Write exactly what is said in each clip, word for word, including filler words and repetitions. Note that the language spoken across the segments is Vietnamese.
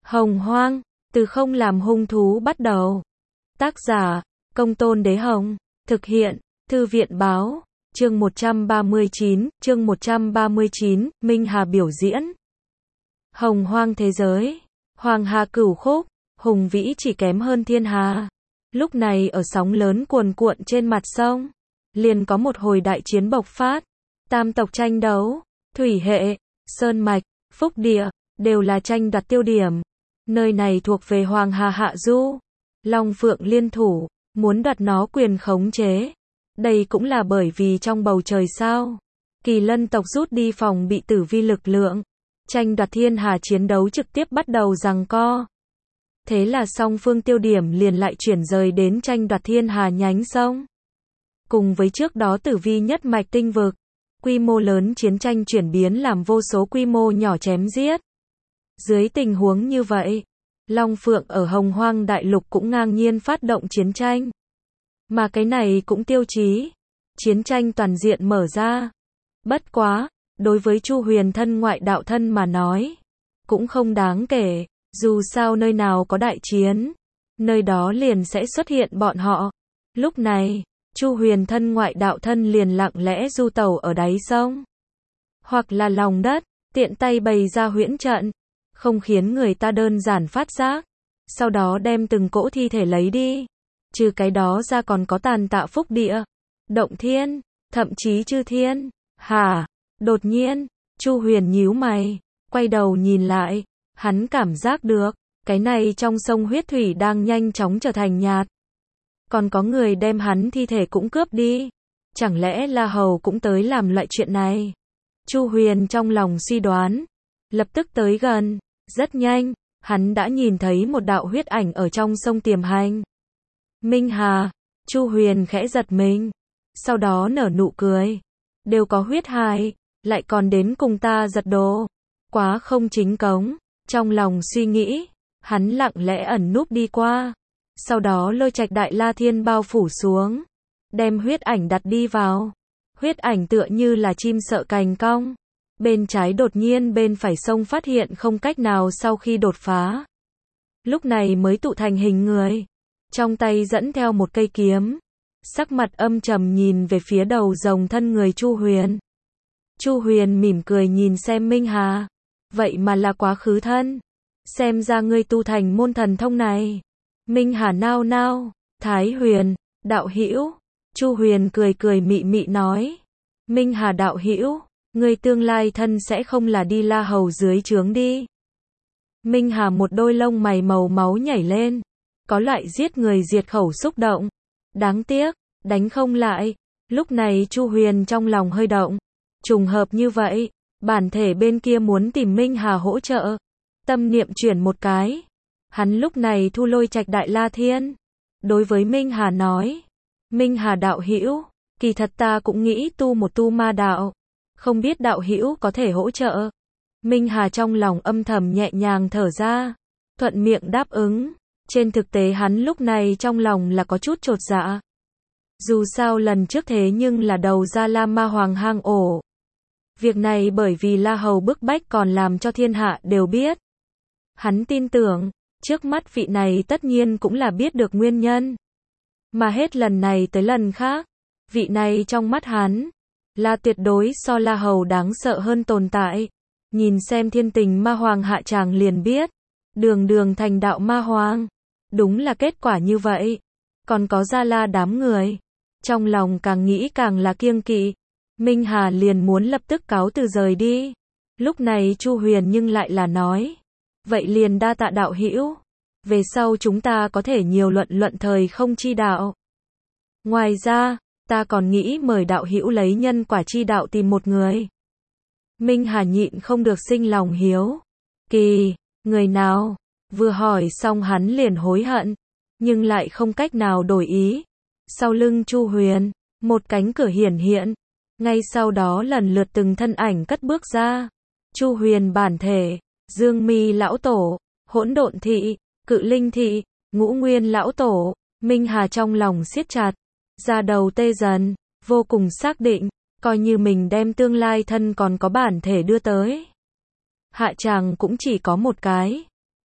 Hồng Hoang, từ không làm hung thú bắt đầu. Tác giả, Công Tôn Đế Hồng. Thực hiện, Thư viện Báo. Chương một trăm ba mươi chín, chương một trăm ba mươi chín, Minh Hà biểu diễn. Hồng Hoang thế giới. Hoàng Hà cửu khúc, hùng vĩ chỉ kém hơn thiên hà. Lúc này ở sóng lớn cuồn cuộn trên mặt sông, liền có một hồi đại chiến bộc phát. Tam tộc tranh đấu, thủy hệ, sơn mạch, phúc địa, đều là tranh đoạt tiêu điểm. Nơi này thuộc về Hoàng Hà hạ du. Long Phượng liên thủ, muốn đoạt nó quyền khống chế. Đây cũng là bởi vì trong bầu trời sao, Kỳ Lân tộc rút đi phòng bị tử vi lực lượng. Tranh đoạt thiên hà chiến đấu trực tiếp bắt đầu giằng co. Thế là song phương tiêu điểm liền lại chuyển rời đến tranh đoạt thiên hà nhánh sông. Cùng với trước đó tử vi nhất mạch tinh vực, quy mô lớn chiến tranh chuyển biến làm vô số quy mô nhỏ chém giết. Dưới tình huống như vậy, Long Phượng ở Hồng Hoang đại lục cũng ngang nhiên phát động chiến tranh. Mà cái này cũng tiêu chí chiến tranh toàn diện mở ra. Bất quá, đối với Chu Huyền thân ngoại đạo thân mà nói, cũng không đáng kể, dù sao nơi nào có đại chiến, nơi đó liền sẽ xuất hiện bọn họ. Lúc này, Chu Huyền thân ngoại đạo thân liền lặng lẽ du tẩu ở đáy sông, hoặc là lòng đất, tiện tay bày ra huyễn trận, không khiến người ta đơn giản phát giác, sau đó đem từng cỗ thi thể lấy đi. Trừ cái đó ra còn có tàn tạ phúc địa, động thiên, thậm chí chư thiên. Hả? Đột nhiên, Chu Huyền nhíu mày, quay đầu nhìn lại, hắn cảm giác được, cái này trong sông huyết thủy đang nhanh chóng trở thành nhạt. Còn có người đem hắn thi thể cũng cướp đi. Chẳng lẽ La Hầu cũng tới làm loại chuyện này? Chu Huyền trong lòng suy đoán, lập tức tới gần, rất nhanh, hắn đã nhìn thấy một đạo huyết ảnh ở trong sông tiềm hành. Minh Hà, Chu Huyền khẽ giật mình, sau đó nở nụ cười. Đều có huyết hài, lại còn đến cùng ta giật đồ. Quá không chính cống. Trong lòng suy nghĩ, hắn lặng lẽ ẩn núp đi qua. Sau đó lôi trạch đại la thiên bao phủ xuống, đem huyết ảnh đặt đi vào. Huyết ảnh tựa như là chim sợ cành cong. Bên trái đột nhiên bên phải sông phát hiện không cách nào sau khi đột phá. Lúc này mới tụ thành hình người. Trong tay dẫn theo một cây kiếm. Sắc mặt âm trầm nhìn về phía đầu rồng thân người Chu Huyền. Chu Huyền mỉm cười nhìn xem Minh Hà. Vậy mà là quá khứ thân. Xem ra ngươi tu thành môn thần thông này. Minh Hà nao nao. Thái Huyền, đạo hữu. Chu Huyền cười cười mị mị nói. Minh Hà đạo hữu, ngươi tương lai thân sẽ không là đi La Hầu dưới trướng đi. Minh Hà một đôi lông mày màu máu nhảy lên. Có loại giết người diệt khẩu xúc động. Đáng tiếc, đánh không lại. Lúc này Chu Huyền trong lòng hơi động. Trùng hợp như vậy, bản thể bên kia muốn tìm Minh Hà hỗ trợ. Tâm niệm chuyển một cái. Hắn lúc này thu lôi trạch đại la thiên. Đối với Minh Hà nói. Minh Hà đạo hữu, kỳ thật ta cũng nghĩ tu một tu ma đạo. Không biết đạo hữu có thể hỗ trợ. Minh Hà trong lòng âm thầm nhẹ nhàng thở ra. Thuận miệng đáp ứng. Trên thực tế hắn lúc này trong lòng là có chút chột dạ. Dù sao lần trước thế nhưng là đầu ra La Ma Hoàng hang ổ. Việc này bởi vì La Hầu bức bách còn làm cho thiên hạ đều biết. Hắn tin tưởng, trước mắt vị này tất nhiên cũng là biết được nguyên nhân. Mà hết lần này tới lần khác, vị này trong mắt hắn, là tuyệt đối so La Hầu đáng sợ hơn tồn tại. Nhìn xem thiên tình ma hoàng hạ tràng liền biết, đường đường thành đạo ma hoàng. Đúng là kết quả như vậy. Còn có Gia La đám người. Trong lòng càng nghĩ càng là kiêng kỵ. Minh Hà liền muốn lập tức cáo từ rời đi. Lúc này Chu Huyền nhưng lại là nói. Vậy liền đa tạ đạo hữu. Về sau chúng ta có thể nhiều luận luận thời không chi đạo. Ngoài ra, ta còn nghĩ mời đạo hữu lấy nhân quả chi đạo tìm một người. Minh Hà nhịn không được sinh lòng hiếu kỳ. Người nào? Vừa hỏi xong hắn liền hối hận, nhưng lại không cách nào đổi ý. Sau lưng Chu Huyền, một cánh cửa hiển hiện, ngay sau đó lần lượt từng thân ảnh cất bước ra. Chu Huyền bản thể, Dương Mi lão tổ, Hỗn Độn thị, Cự Linh thị, Ngũ Nguyên lão tổ. Minh Hà trong lòng siết chặt, da đầu tê dần, vô cùng xác định, coi như mình đem tương lai thân còn có bản thể đưa tới. Hạ tràng cũng chỉ có một cái.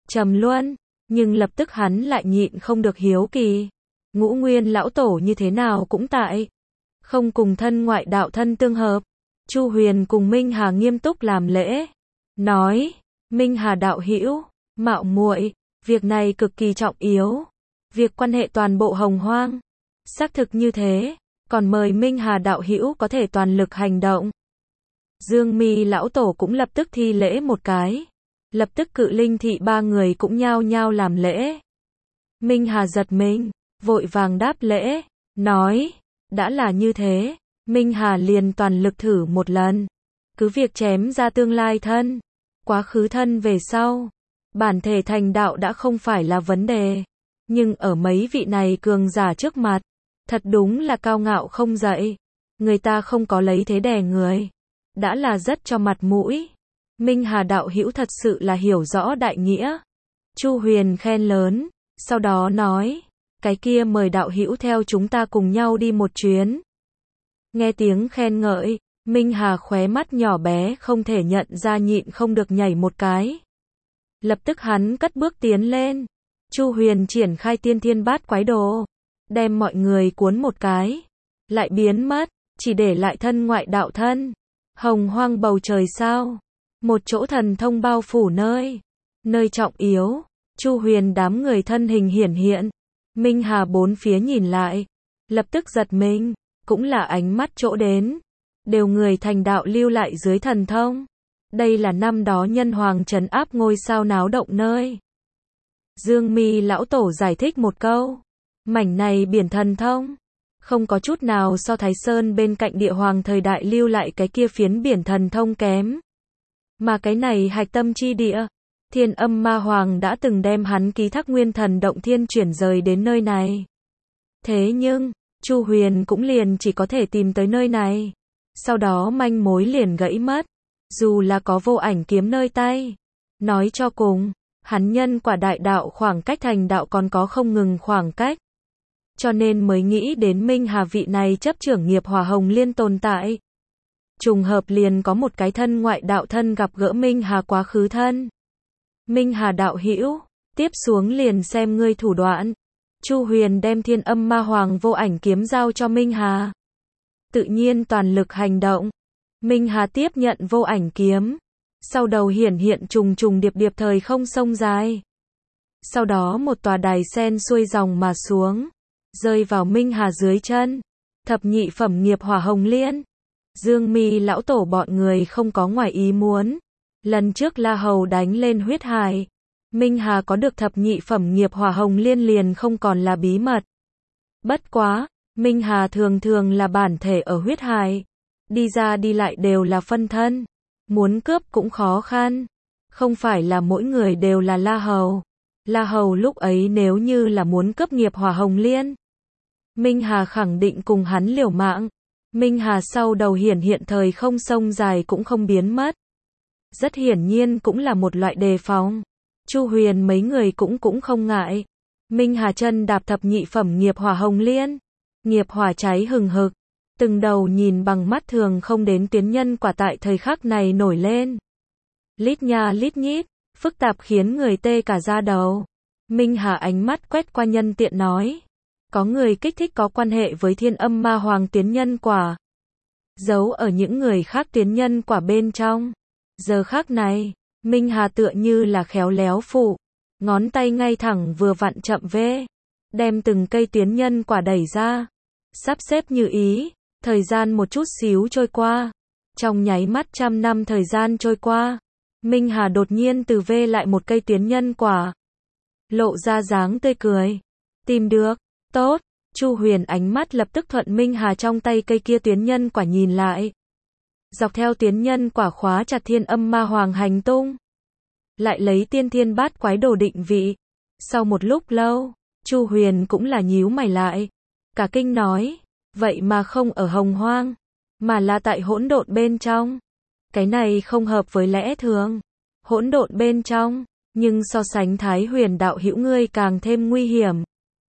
trầm luân, nhưng lập tức hắn lại nhịn không được hiếu kỳ. Ngũ Nguyên lão tổ như thế nào cũng tại, không cùng thân ngoại đạo thân tương hợp. Chu Huyền cùng Minh Hà nghiêm túc làm lễ, nói, Minh Hà đạo hữu, mạo muội, việc này cực kỳ trọng yếu, việc quan hệ toàn bộ Hồng Hoang. Xác thực như thế, còn mời Minh Hà đạo hữu có thể toàn lực hành động. Dương Mi lão tổ cũng lập tức thi lễ một cái, lập tức Cự Linh thị ba người cũng nhao nhao làm lễ. Minh Hà giật mình, vội vàng đáp lễ, nói, đã là như thế, Minh Hà liền toàn lực thử một lần, cứ việc chém ra tương lai thân, quá khứ thân về sau, bản thể thành đạo đã không phải là vấn đề, nhưng ở mấy vị này cường giả trước mặt, thật đúng là cao ngạo không dậy, người ta không có lấy thế đè người, đã là rất cho mặt mũi. Minh Hà đạo hữu thật sự là hiểu rõ đại nghĩa. Chu Huyền khen lớn, sau đó nói, cái kia mời đạo hữu theo chúng ta cùng nhau đi một chuyến. Nghe tiếng khen ngợi, Minh Hà khóe mắt nhỏ bé không thể nhận ra nhịn không được nhảy một cái. Lập tức hắn cất bước tiến lên. Chu Huyền triển khai tiên thiên bát quái đồ, đem mọi người cuốn một cái, lại biến mất, chỉ để lại thân ngoại đạo thân. Hồng Hoang bầu trời sao, một chỗ thần thông bao phủ nơi, nơi trọng yếu. Chu Huyền đám người thân hình hiển hiện, Minh Hà bốn phía nhìn lại, lập tức giật mình, cũng là ánh mắt chỗ đến, đều người thành đạo lưu lại dưới thần thông. Đây là năm đó nhân hoàng trấn áp ngôi sao náo động nơi. Dương Mi lão tổ giải thích một câu, mảnh này biển thần thông, không có chút nào so Thái Sơn bên cạnh địa hoàng thời đại lưu lại cái kia phiến biển thần thông kém. Mà cái này hạch tâm chi địa, Thiên Âm Ma Hoàng đã từng đem hắn ký thác nguyên thần động thiên chuyển rời đến nơi này. Thế nhưng, Chu Huyền cũng liền chỉ có thể tìm tới nơi này. Sau đó manh mối liền gãy mất. Dù là có vô ảnh kiếm nơi tay. Nói cho cùng, hắn nhân quả đại đạo khoảng cách thành đạo còn có không ngừng khoảng cách. Cho nên mới nghĩ đến Minh Hà vị này chấp trưởng nghiệp hỏa hồng liên tồn tại. Trùng hợp liền có một cái thân ngoại đạo thân gặp gỡ Minh Hà quá khứ thân. Minh Hà đạo hữu, tiếp xuống liền xem ngươi thủ đoạn. Chu Huyền đem Thiên Âm Ma Hoàng vô ảnh kiếm giao cho Minh Hà. Tự nhiên toàn lực hành động. Minh Hà tiếp nhận vô ảnh kiếm. Sau đầu hiển hiện trùng trùng điệp điệp thời không sông dài. Sau đó một tòa đài sen xuôi dòng mà xuống, rơi vào Minh Hà dưới chân. Thập nhị phẩm nghiệp hỏa hồng liên. Dương Mi lão tổ bọn người không có ngoài ý muốn. Lần trước La Hầu đánh lên huyết hải, Minh Hà có được thập nhị phẩm nghiệp hỏa hồng liên liền không còn là bí mật. Bất quá, Minh Hà thường thường là bản thể ở huyết hải, đi ra đi lại đều là phân thân, muốn cướp cũng khó khăn, không phải là mỗi người đều là La Hầu. La Hầu lúc ấy nếu như là muốn cướp nghiệp hỏa hồng liên, Minh Hà khẳng định cùng hắn liều mạng. Minh Hà sau đầu hiển hiện thời không sông dài cũng không biến mất. Rất hiển nhiên cũng là một loại đề phòng. Chu Huyền mấy người cũng cũng không ngại. Minh Hà chân đạp thập nhị phẩm nghiệp hỏa hồng liên. Nghiệp hỏa cháy hừng hực. Từng đầu nhìn bằng mắt thường không đến tuyến nhân quả tại thời khắc này nổi lên. Lít nha lít nhít, phức tạp khiến người tê cả da đầu. Minh Hà ánh mắt quét qua nhân tiện nói. Có người kích thích có quan hệ với Thiên Âm Ma Hoàng tuyến nhân quả. Giấu ở những người khác tuyến nhân quả bên trong. Giờ khắc này, Minh Hà tựa như là khéo léo phụ. Ngón tay ngay thẳng vừa vặn chậm vê. Đem từng cây tuyến nhân quả đẩy ra. Sắp xếp như ý. Thời gian một chút xíu trôi qua. Trong nháy mắt trăm năm thời gian trôi qua. Minh Hà đột nhiên từ vê lại một cây tuyến nhân quả. Lộ ra dáng tươi cười. Tìm được. Tốt. Chu Huyền ánh mắt lập tức thuận Minh Hà trong tay cây kia tuyến nhân quả nhìn lại. Dọc theo tuyến nhân quả khóa chặt Thiên Âm Ma Hoàng hành tung. Lại lấy tiên thiên bát quái đồ định vị. Sau một lúc lâu, Chu Huyền cũng là nhíu mày lại. Cả kinh nói, vậy mà không ở Hồng Hoang, mà là tại hỗn độn bên trong. Cái này không hợp với lẽ thường. Hỗn độn bên trong, nhưng so sánh Thái Huyền đạo hữu ngươi càng thêm nguy hiểm.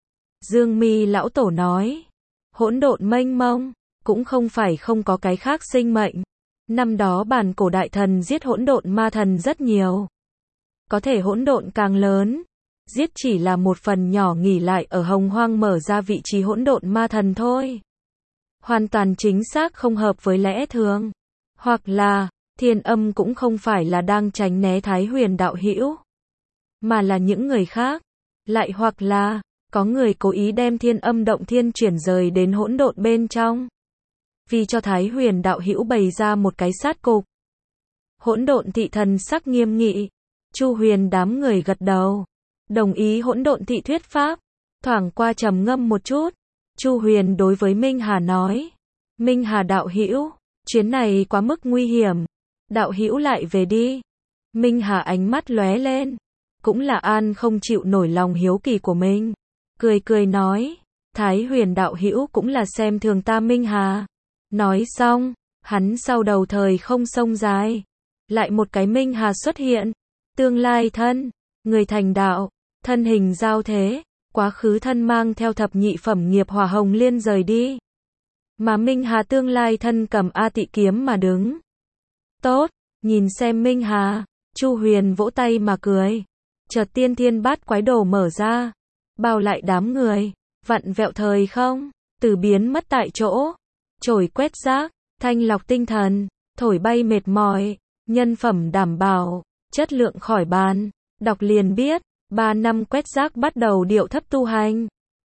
Dương Mi lão tổ nói, hỗn độn mênh mông, cũng không phải không có cái khác sinh mệnh. Năm đó bản cổ đại thần giết hỗn độn ma thần rất nhiều. có thể hỗn độn càng lớn. Giết chỉ là một phần nhỏ nghỉ lại ở hồng hoang mở ra vị trí hỗn độn ma thần thôi. Hoàn toàn chính xác không hợp với lẽ thường. Hoặc là, Thiên Âm cũng không phải là đang tránh né Thái Huyền đạo hữu, mà là những người khác. Lại hoặc là, có người cố ý đem Thiên Âm động thiên chuyển rời đến hỗn độn bên trong, vì cho Thái Huyền đạo hữu bày ra một cái sát cục. Hỗn độn thị thần sắc nghiêm nghị. Chu Huyền đám người gật đầu, đồng ý hỗn độn thị thuyết pháp. Thoảng qua trầm ngâm một chút, Chu Huyền đối với Minh Hà nói: Minh Hà đạo hữu, chuyến này quá mức nguy hiểm, đạo hữu lại về đi. Minh Hà ánh mắt lóe lên, cũng là an không chịu nổi lòng hiếu kỳ của mình, cười cười nói: Thái Huyền đạo hữu cũng là xem thường ta Minh Hà. Nói xong, hắn sau đầu thời không sông dài, lại một cái Minh Hà xuất hiện, tương lai thân, người thành đạo, thân hình giao thế, quá khứ thân mang theo thập nhị phẩm nghiệp hỏa hồng liên rời đi. Mà Minh Hà tương lai thân cầm A Tị kiếm mà đứng. Tốt, nhìn xem Minh Hà, Chu Huyền vỗ tay mà cười. Chợt tiên thiên bát quái đồ mở ra, bao lại đám người, vặn vẹo thời không, từ biến mất tại chỗ. Chổi quét rác, thanh lọc tinh thần, thổi bay mệt mỏi, nhân phẩm đảm bảo, chất lượng khỏi bàn. Đọc liền biết, ba năm quét rác bắt đầu điệu thấp tu hành.